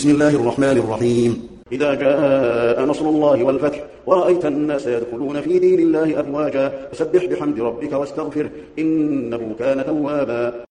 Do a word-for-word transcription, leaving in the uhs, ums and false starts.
بسم الله الرحمن الرحيم. إذا جاء نصر الله والفتح ورأيت الناس يدخلون في دين الله أفواجا فسبح بحمد ربك واستغفره إنه كان توابا.